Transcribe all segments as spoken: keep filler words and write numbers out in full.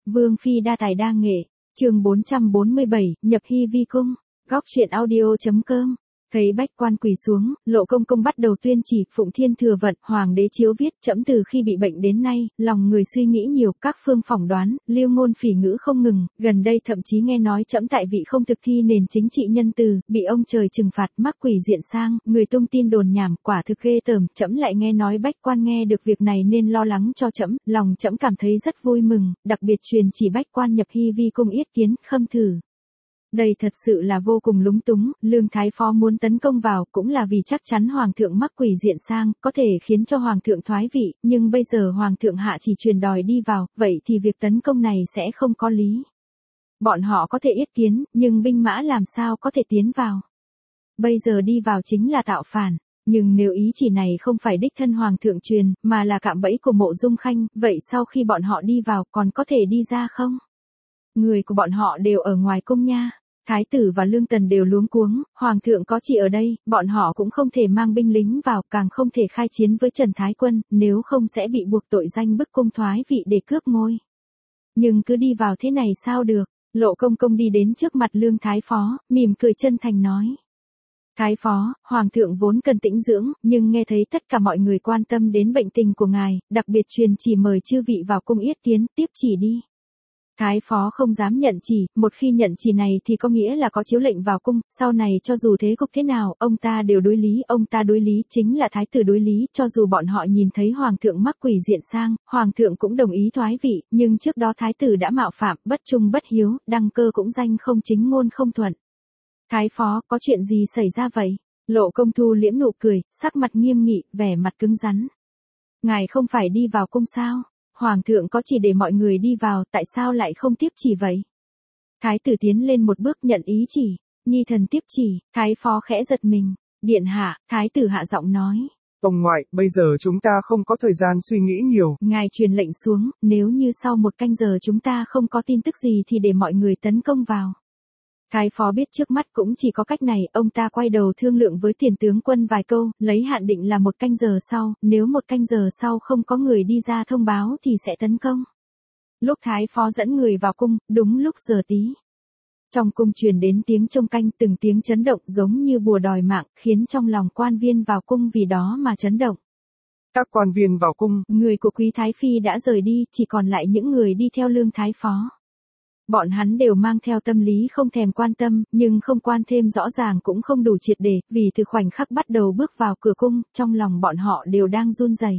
Vương phi đa tài đa nghệ, chương bốn trăm bốn mươi bảy, nhập Hy Vi cung, góc truyện audio.com. Thấy bách quan quỳ xuống, Lộ Công Công bắt đầu tuyên chỉ, Phụng Thiên Thừa Vận, Hoàng đế chiếu viết, trẫm từ khi bị bệnh đến nay, lòng người suy nghĩ nhiều, các phương phỏng đoán, lưu ngôn phỉ ngữ không ngừng, gần đây thậm chí nghe nói trẫm tại vị không thực thi nền chính trị nhân từ, bị ông trời trừng phạt, mắc quỷ diện sang, người tung tin đồn nhảm, quả thực ghê tởm, trẫm lại nghe nói bách quan nghe được việc này nên lo lắng cho trẫm, lòng trẫm cảm thấy rất vui mừng, đặc biệt truyền chỉ bách quan nhập Hy Vi cung yết kiến, khâm thử. Đây thật sự là vô cùng lúng túng, Lương Thái Phó muốn tấn công vào cũng là vì chắc chắn Hoàng thượng mắc quỷ diện sang, có thể khiến cho Hoàng thượng thoái vị, nhưng bây giờ Hoàng thượng hạ chỉ truyền đòi đi vào, vậy thì việc tấn công này sẽ không có lý. Bọn họ có thể yết kiến, nhưng binh mã làm sao có thể tiến vào. Bây giờ đi vào chính là tạo phản, nhưng nếu ý chỉ này không phải đích thân Hoàng thượng truyền, mà là cạm bẫy của Mộ Dung Khanh, vậy sau khi bọn họ đi vào còn có thể đi ra không? Người của bọn họ đều ở ngoài cung nha. Thái tử và Lương Tần đều luống cuống, Hoàng thượng có chỉ ở đây, bọn họ cũng không thể mang binh lính vào, càng không thể khai chiến với Trần Thái Quân, nếu không sẽ bị buộc tội danh bức cung thoái vị để cướp ngôi. Nhưng cứ đi vào thế này sao được, Lộ Công Công đi đến trước mặt Lương Thái Phó, mỉm cười chân thành nói. Thái Phó, Hoàng thượng vốn cần tĩnh dưỡng, nhưng nghe thấy tất cả mọi người quan tâm đến bệnh tình của ngài, đặc biệt truyền chỉ mời chư vị vào cung yết kiến, tiếp chỉ đi. Thái Phó không dám nhận chỉ, một khi nhận chỉ này thì có nghĩa là có chiếu lệnh vào cung, sau này cho dù thế cục thế nào, ông ta đều đối lý, ông ta đối lý chính là Thái tử đối lý, cho dù bọn họ nhìn thấy Hoàng thượng mắc quỷ diện sang, Hoàng thượng cũng đồng ý thoái vị, nhưng trước đó Thái tử đã mạo phạm, bất trung bất hiếu, đăng cơ cũng danh không chính ngôn không thuận. Thái Phó, có chuyện gì xảy ra vậy? Lộ Công Thu liễm nụ cười, sắc mặt nghiêm nghị, vẻ mặt cứng rắn. Ngài không phải đi vào cung sao? Hoàng thượng có chỉ để mọi người đi vào, tại sao lại không tiếp chỉ vậy? Thái tử tiến lên một bước nhận ý chỉ, nhi thần tiếp chỉ, Thái Phó khẽ giật mình, điện hạ, Thái tử hạ giọng nói. Ông ngoại, bây giờ chúng ta không có thời gian suy nghĩ nhiều. Ngài truyền lệnh xuống, nếu như sau một canh giờ chúng ta không có tin tức gì thì để mọi người tấn công vào. Thái Phó biết trước mắt cũng chỉ có cách này, ông ta quay đầu thương lượng với tiền tướng quân vài câu, lấy hạn định là một canh giờ sau, nếu một canh giờ sau không có người đi ra thông báo thì sẽ tấn công. Lúc Thái Phó dẫn người vào cung, đúng lúc giờ tí. Trong cung truyền đến tiếng trông canh, từng tiếng chấn động giống như bùa đòi mạng, khiến trong lòng quan viên vào cung vì đó mà chấn động. Các quan viên vào cung, người của Quý Thái Phi đã rời đi, chỉ còn lại những người đi theo Lương Thái Phó. Bọn hắn đều mang theo tâm lý không thèm quan tâm, nhưng không quan thêm rõ ràng cũng không đủ triệt để, vì từ khoảnh khắc bắt đầu bước vào cửa cung, trong lòng bọn họ đều đang run rẩy.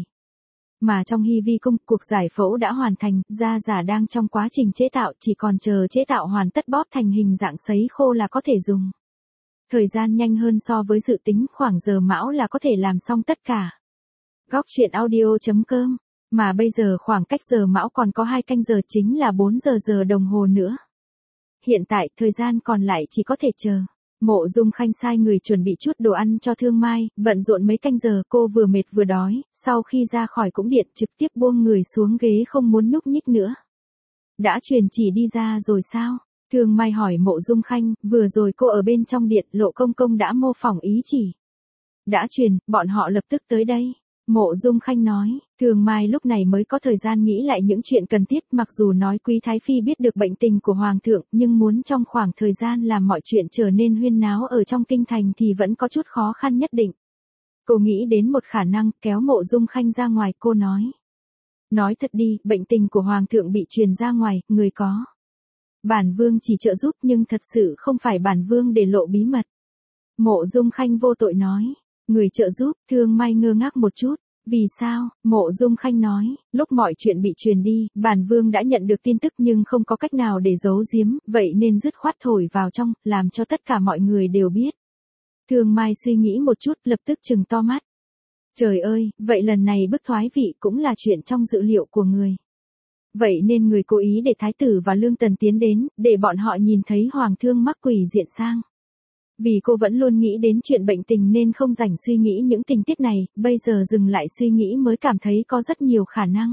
Mà trong Hy Vi cung, cuộc giải phẫu đã hoàn thành, da giả đang trong quá trình chế tạo, chỉ còn chờ chế tạo hoàn tất bóp thành hình dạng sấy khô là có thể dùng. Thời gian nhanh hơn so với dự tính, khoảng giờ mão là có thể làm xong tất cả. Góc truyện audio.com. Mà bây giờ khoảng cách giờ mão còn có hai canh giờ, chính là bốn giờ giờ đồng hồ nữa. Hiện tại, thời gian còn lại chỉ có thể chờ. Mộ Dung Khanh sai người chuẩn bị chút đồ ăn cho Thương Mai, bận rộn mấy canh giờ, cô vừa mệt vừa đói, sau khi ra khỏi cũng điện trực tiếp buông người xuống ghế không muốn nhúc nhích nữa. Đã truyền chỉ đi ra rồi sao? Thương Mai hỏi Mộ Dung Khanh, vừa rồi cô ở bên trong điện, Lộ Công Công đã mô phỏng ý chỉ. Đã truyền, bọn họ lập tức tới đây. Mộ Dung Khanh nói, Thường Mai lúc này mới có thời gian nghĩ lại những chuyện cần thiết, mặc dù nói Quý Thái Phi biết được bệnh tình của Hoàng thượng, nhưng muốn trong khoảng thời gian làm mọi chuyện trở nên huyên náo ở trong kinh thành thì vẫn có chút khó khăn nhất định. Cô nghĩ đến một khả năng, kéo Mộ Dung Khanh ra ngoài, cô nói. Nói thật đi, bệnh tình của Hoàng thượng bị truyền ra ngoài, người có. Bản Vương chỉ trợ giúp nhưng thật sự không phải Bản Vương để lộ bí mật. Mộ Dung Khanh vô tội nói. Người trợ giúp, Thương Mai ngơ ngác một chút, vì sao? Mộ Dung Khanh nói, lúc mọi chuyện bị truyền đi, Bản Vương đã nhận được tin tức nhưng không có cách nào để giấu giếm, vậy nên dứt khoát thổi vào trong, làm cho tất cả mọi người đều biết. Thương Mai suy nghĩ một chút, lập tức trừng to mắt. Trời ơi, vậy lần này bức thoái vị cũng là chuyện trong dự liệu của người. Vậy nên người cố ý để Thái tử và Lương Tần tiến đến, để bọn họ nhìn thấy Hoàng thương mắc quỷ diện sang. Vì cô vẫn luôn nghĩ đến chuyện bệnh tình nên không rảnh suy nghĩ những tình tiết này, bây giờ dừng lại suy nghĩ mới cảm thấy có rất nhiều khả năng.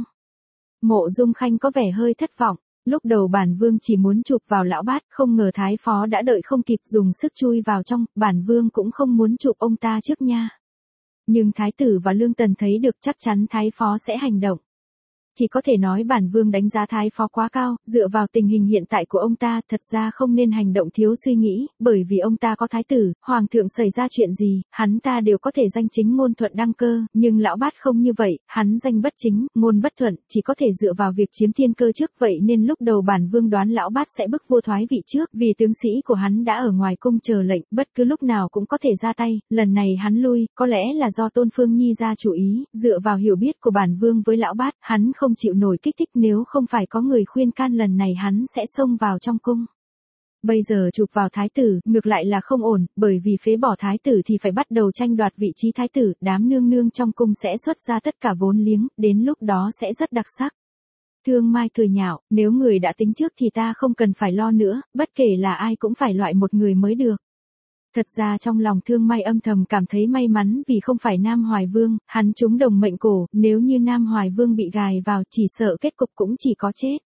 Mộ Dung Khanh có vẻ hơi thất vọng, lúc đầu Bản Vương chỉ muốn chụp vào lão bát, không ngờ Thái Phó đã đợi không kịp dùng sức chui vào trong, Bản Vương cũng không muốn chụp ông ta trước nha. Nhưng Thái tử và Lương Tần thấy được chắc chắn Thái Phó sẽ hành động. Chỉ có thể nói bản vương đánh giá thái phó quá cao, dựa vào tình hình hiện tại của ông ta, thật ra không nên hành động thiếu suy nghĩ, bởi vì ông ta có thái tử, hoàng thượng xảy ra chuyện gì, hắn ta đều có thể danh chính ngôn thuận đăng cơ, nhưng lão bát không như vậy, hắn danh bất chính, ngôn bất thuận, chỉ có thể dựa vào việc chiếm thiên cơ trước, vậy nên lúc đầu bản vương đoán lão bát sẽ bức vua thoái vị trước, vì tướng sĩ của hắn đã ở ngoài cung chờ lệnh, bất cứ lúc nào cũng có thể ra tay, lần này hắn lui, có lẽ là do Tôn Phương Nhi ra chủ ý, dựa vào hiểu biết của bản vương với lão bát, hắn không chịu nổi kích thích, nếu không phải có người khuyên can lần này hắn sẽ xông vào trong cung. Bây giờ chụp vào thái tử, ngược lại là không ổn, bởi vì phế bỏ thái tử thì phải bắt đầu tranh đoạt vị trí thái tử, đám nương nương trong cung sẽ xuất ra tất cả vốn liếng, đến lúc đó sẽ rất đặc sắc. Thương Mai cười nhạo, nếu người đã tính trước thì ta không cần phải lo nữa, bất kể là ai cũng phải loại một người mới được. Thật ra trong lòng Thương Mai âm thầm cảm thấy may mắn vì không phải Nam Hoài Vương, hắn trúng đồng mệnh cổ, nếu như Nam Hoài Vương bị gài vào chỉ sợ kết cục cũng chỉ có chết.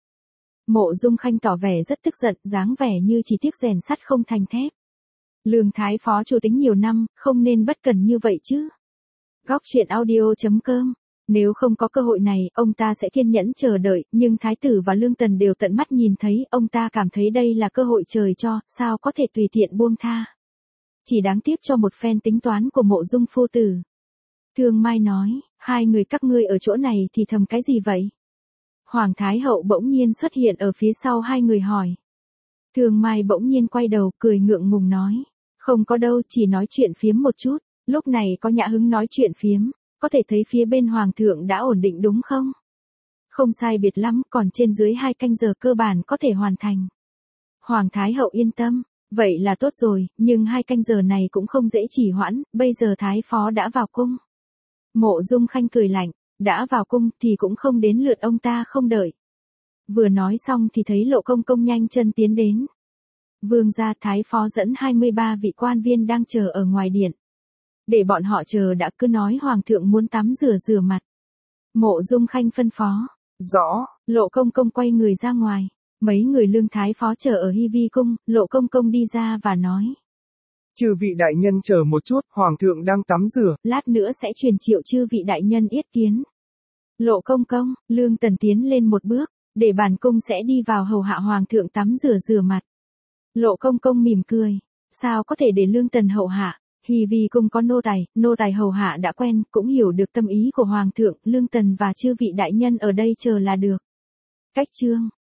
Mộ Dung Khanh tỏ vẻ rất tức giận, dáng vẻ như chỉ tiếc rèn sắt không thành thép. Lương Thái Phó chủ tính nhiều năm, không nên bất cẩn như vậy chứ. Góc truyện audio chấm com. Nếu không có cơ hội này, ông ta sẽ kiên nhẫn chờ đợi, nhưng Thái tử và Lương Tần đều tận mắt nhìn thấy, ông ta cảm thấy đây là cơ hội trời cho, sao có thể tùy tiện buông tha. Chỉ đáng tiếc cho một phen tính toán của Mộ Dung phu tử. Thương Mai nói, hai người các ngươi ở chỗ này thì thầm cái gì vậy? Hoàng Thái Hậu bỗng nhiên xuất hiện ở phía sau hai người hỏi. Thương Mai bỗng nhiên quay đầu, cười ngượng ngùng nói. Không có đâu, chỉ nói chuyện phiếm một chút. Lúc này có nhã hứng nói chuyện phiếm, có thể thấy phía bên Hoàng thượng đã ổn định đúng không? Không sai biệt lắm, còn trên dưới hai canh giờ cơ bản có thể hoàn thành. Hoàng Thái Hậu yên tâm, vậy là tốt rồi, nhưng hai canh giờ này cũng không dễ trì hoãn, bây giờ Thái Phó đã vào cung. Mộ Dung Khanh cười lạnh. Đã vào cung thì cũng không đến lượt ông ta không đợi. Vừa nói xong thì thấy Lộ Công Công nhanh chân tiến đến. Vương gia Thái Phó dẫn hai mươi ba vị quan viên đang chờ ở ngoài điện. Để bọn họ chờ đã, cứ nói Hoàng thượng muốn tắm rửa rửa mặt. Mộ Dung Khanh phân phó. Rõ. Lộ Công Công quay người ra ngoài. Mấy người Lương Thái Phó chờ ở Hy Vi cung, Lộ Công Công đi ra và nói. Chư vị đại nhân chờ một chút, Hoàng thượng đang tắm rửa. Lát nữa sẽ truyền triệu chư vị đại nhân yết kiến. Lộ Công Công, Lương Tần tiến lên một bước, để bản cung sẽ đi vào hầu hạ Hoàng thượng tắm rửa rửa mặt. Lộ Công Công mỉm cười, sao có thể để Lương Tần hầu hạ, Hy Vi cung có nô tài, nô tài hầu hạ đã quen, cũng hiểu được tâm ý của Hoàng thượng, Lương Tần và chư vị đại nhân ở đây chờ là được. Cách chương